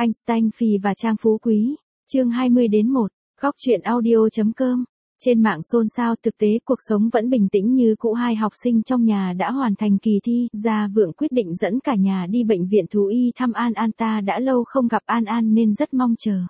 Einstein Phì và Trang Phú Quý, chương 20-1, góc truyện audio.com. Trên mạng xôn xao, thực tế cuộc sống vẫn bình tĩnh như cũ. Hai học sinh trong nhà đã hoàn thành kỳ thi, Gia Vượng quyết định dẫn cả nhà đi bệnh viện thú y thăm An An. Ta đã lâu không gặp An An nên rất mong chờ.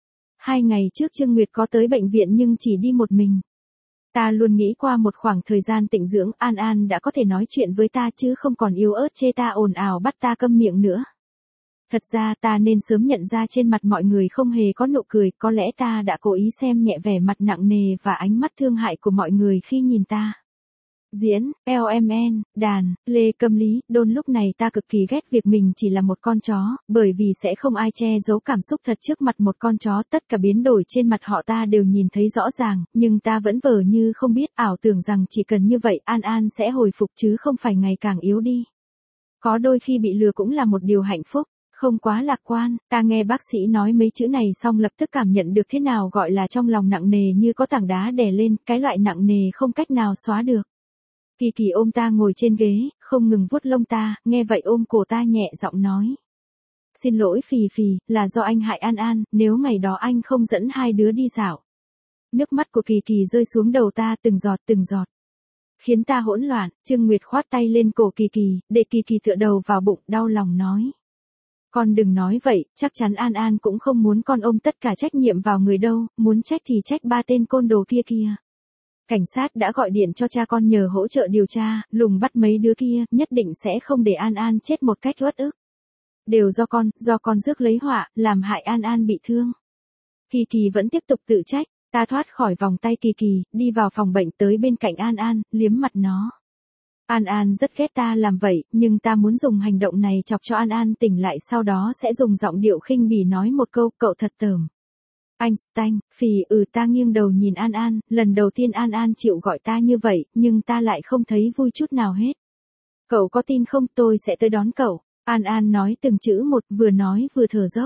2 ngày trước Trương Nguyệt có tới bệnh viện nhưng chỉ đi một mình. Ta luôn nghĩ qua một khoảng thời gian tĩnh dưỡng, An An đã có thể nói chuyện với ta chứ không còn yếu ớt chê ta ồn ào bắt ta câm miệng nữa. Thật ra ta nên sớm nhận ra trên mặt mọi người không hề có nụ cười, có lẽ ta đã cố ý xem nhẹ vẻ mặt nặng nề và ánh mắt thương hại của mọi người khi nhìn ta. Diễn, LMN, đàn, Lê Câm Lý, Đôn. Lúc này ta cực kỳ ghét việc mình chỉ là một con chó, bởi vì sẽ không ai che giấu cảm xúc thật trước mặt một con chó. Tất cả biến đổi trên mặt họ ta đều nhìn thấy rõ ràng, nhưng ta vẫn vờ như không biết, ảo tưởng rằng chỉ cần như vậy An An sẽ hồi phục chứ không phải ngày càng yếu đi. Có đôi khi bị lừa cũng là một điều hạnh phúc. Không quá lạc quan, ta nghe bác sĩ nói mấy chữ này xong lập tức cảm nhận được thế nào gọi là trong lòng nặng nề như có tảng đá đè lên, cái loại nặng nề không cách nào xóa được. Kỳ Kỳ ôm ta ngồi trên ghế, không ngừng vuốt lông ta, nghe vậy ôm cổ ta nhẹ giọng nói. Xin lỗi Phì Phì, là do anh hại An An, nếu ngày đó anh không dẫn hai đứa đi dạo. Nước mắt của Kỳ Kỳ rơi xuống đầu ta từng giọt. Khiến ta hỗn loạn. Trương Nguyệt khoát tay lên cổ Kỳ Kỳ, để Kỳ Kỳ tựa đầu vào bụng, đau lòng nói. Con đừng nói vậy, chắc chắn An An cũng không muốn con ôm tất cả trách nhiệm vào người đâu, muốn trách thì trách ba tên côn đồ kia. Cảnh sát đã gọi điện cho cha con nhờ hỗ trợ điều tra, lùng bắt mấy đứa kia, nhất định sẽ không để An An chết một cách uất ức. Đều do con rước lấy họa, làm hại An An bị thương. Kỳ Kỳ vẫn tiếp tục tự trách, ta thoát khỏi vòng tay Kỳ Kỳ, đi vào phòng bệnh tới bên cạnh An An, liếm mặt nó. An An rất ghét ta làm vậy, nhưng ta muốn dùng hành động này chọc cho An An tỉnh lại, sau đó sẽ dùng giọng điệu khinh bỉ nói một câu, cậu thật tởm. Einstein, Phì, ta nghiêng đầu nhìn An An, lần đầu tiên An An chịu gọi ta như vậy, nhưng ta lại không thấy vui chút nào hết. Cậu có tin không, tôi sẽ tới đón cậu. An An nói từng chữ một, vừa nói vừa thở dốc.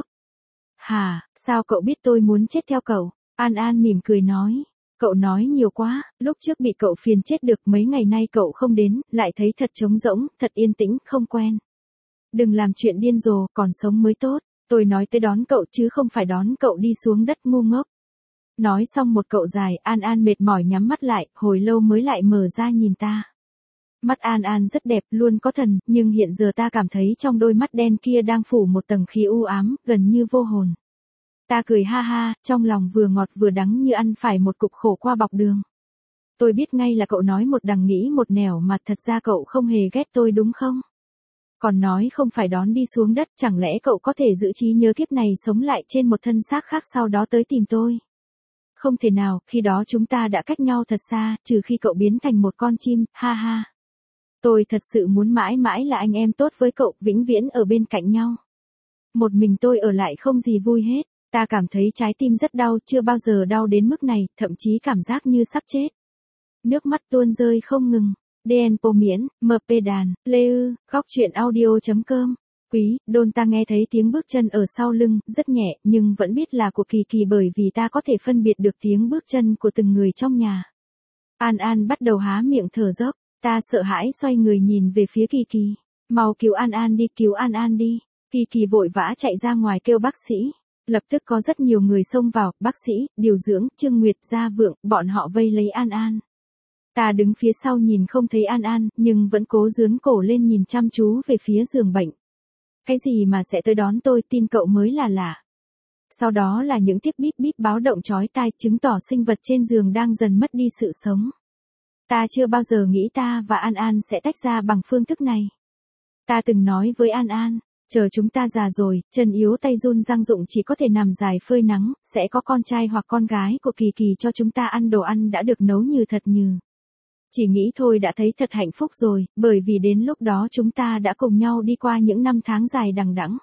Hả, sao cậu biết tôi muốn chết theo cậu? An An mỉm cười nói. Cậu nói nhiều quá, lúc trước bị cậu phiền chết được, mấy ngày nay cậu không đến, lại thấy thật trống rỗng, thật yên tĩnh, không quen. Đừng làm chuyện điên rồ, còn sống mới tốt. Tôi nói tới đón cậu chứ không phải đón cậu đi xuống đất ngu ngốc. Nói xong một cậu dài, An An mệt mỏi nhắm mắt lại, hồi lâu mới lại mở ra nhìn ta. Mắt An An rất đẹp, luôn có thần, nhưng hiện giờ ta cảm thấy trong đôi mắt đen kia đang phủ một tầng khí u ám, gần như vô hồn. Ta cười ha ha, trong lòng vừa ngọt vừa đắng như ăn phải một cục khổ qua bọc đường. Tôi biết ngay là cậu nói một đằng nghĩ một nẻo mà thật ra cậu không hề ghét tôi đúng không? Còn nói không phải đón đi xuống đất, chẳng lẽ cậu có thể giữ trí nhớ kiếp này sống lại trên một thân xác khác sau đó tới tìm tôi? Không thể nào, khi đó chúng ta đã cách nhau thật xa, trừ khi cậu biến thành một con chim, ha ha. Tôi thật sự muốn mãi mãi là anh em tốt với cậu, vĩnh viễn ở bên cạnh nhau. Một mình tôi ở lại không gì vui hết. Ta cảm thấy trái tim rất đau, chưa bao giờ đau đến mức này, thậm chí cảm giác như sắp chết. Nước mắt tuôn rơi không ngừng. DN Po Miễn, MP Đàn, Lê Ư, góc truyện audio.com. Quý, Đôn. Ta nghe thấy tiếng bước chân ở sau lưng, rất nhẹ, nhưng vẫn biết là của Kỳ Kỳ bởi vì ta có thể phân biệt được tiếng bước chân của từng người trong nhà. An An bắt đầu há miệng thở dốc, ta sợ hãi xoay người nhìn về phía Kỳ Kỳ. Mau cứu An An đi, cứu An An đi. Kỳ Kỳ vội vã chạy ra ngoài kêu bác sĩ. Lập tức có rất nhiều người xông vào, bác sĩ, điều dưỡng, Trương Nguyệt, Gia Vượng, bọn họ vây lấy An An. Ta đứng phía sau nhìn không thấy An An, nhưng vẫn cố dướn cổ lên nhìn chăm chú về phía giường bệnh. Cái gì mà sẽ tới đón tôi, tin cậu mới là lạ. Sau đó là những tiếng bíp bíp báo động chói tai, chứng tỏ sinh vật trên giường đang dần mất đi sự sống. Ta chưa bao giờ nghĩ ta và An An sẽ tách ra bằng phương thức này. Ta từng nói với An An. Chờ chúng ta già rồi, chân yếu tay run răng rụng chỉ có thể nằm dài phơi nắng, sẽ có con trai hoặc con gái của Kỳ Kỳ cho chúng ta ăn đồ ăn đã được nấu như thật nhừ. Chỉ nghĩ thôi đã thấy thật hạnh phúc rồi, bởi vì đến lúc đó chúng ta đã cùng nhau đi qua những năm tháng dài đằng đẵng.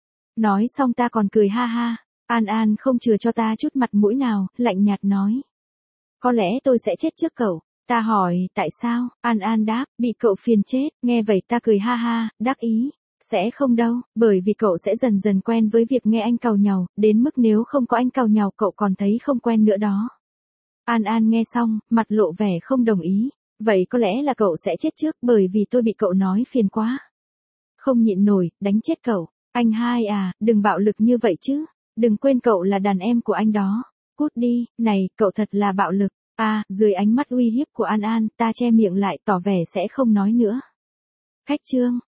Nói xong ta còn cười ha ha, An An không chừa cho ta chút mặt mũi nào, lạnh nhạt nói. Có lẽ tôi sẽ chết trước cậu. Ta hỏi, tại sao? An An đáp, bị cậu phiền chết, nghe vậy ta cười ha ha, đắc ý. Sẽ không đâu, bởi vì cậu sẽ dần dần quen với việc nghe anh càu nhàu, đến mức nếu không có anh càu nhàu cậu còn thấy không quen nữa đó. An An nghe xong, mặt lộ vẻ không đồng ý. Vậy có lẽ là cậu sẽ chết trước bởi vì tôi bị cậu nói phiền quá. Không nhịn nổi, đánh chết cậu. Anh hai à, đừng bạo lực như vậy chứ. Đừng quên cậu là đàn em của anh đó. Cút đi, này, cậu thật là bạo lực. À, dưới ánh mắt uy hiếp của An An, ta che miệng lại tỏ vẻ sẽ không nói nữa. Khách Trương,